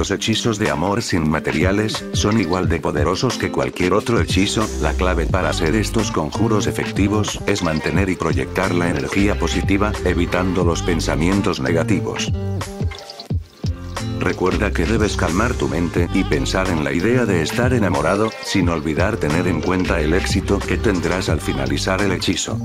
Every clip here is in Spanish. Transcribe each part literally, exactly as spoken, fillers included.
Los hechizos de amor sin materiales son igual de poderosos que cualquier otro hechizo. La clave para hacer estos conjuros efectivos es mantener y proyectar la energía positiva, evitando los pensamientos negativos. Recuerda que debes calmar tu mente y pensar en la idea de estar enamorado, sin olvidar tener en cuenta el éxito que tendrás al finalizar el hechizo.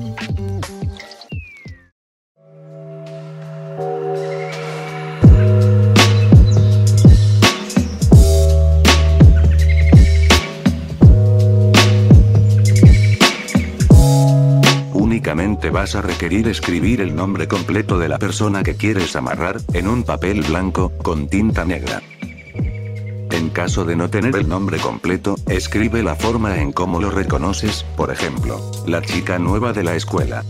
Únicamente vas a requerir escribir el nombre completo de la persona que quieres amarrar, en un papel blanco, con tinta negra. En caso de no tener el nombre completo, escribe la forma en cómo lo reconoces, por ejemplo, la chica nueva de la escuela.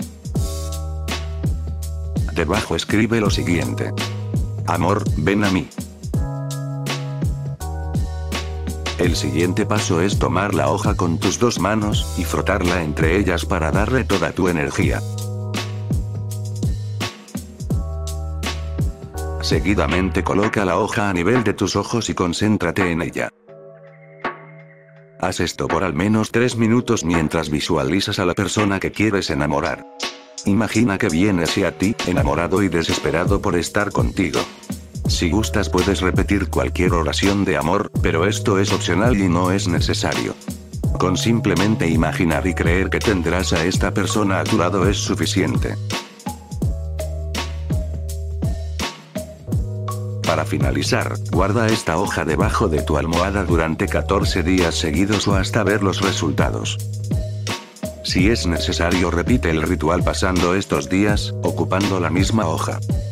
Debajo escribe lo siguiente: amor, ven a mí. El siguiente paso es tomar la hoja con tus dos manos, y frotarla entre ellas para darle toda tu energía. Seguidamente coloca la hoja a nivel de tus ojos y concéntrate en ella. Haz esto por al menos tres minutos mientras visualizas a la persona que quieres enamorar. Imagina que viene hacia ti, enamorado y desesperado por estar contigo. Si gustas puedes repetir cualquier oración de amor, pero esto es opcional y no es necesario. Con simplemente imaginar y creer que tendrás a esta persona a tu lado es suficiente. Para finalizar, guarda esta hoja debajo de tu almohada durante catorce días seguidos o hasta ver los resultados. Si es necesario repite el ritual pasando estos días, ocupando la misma hoja.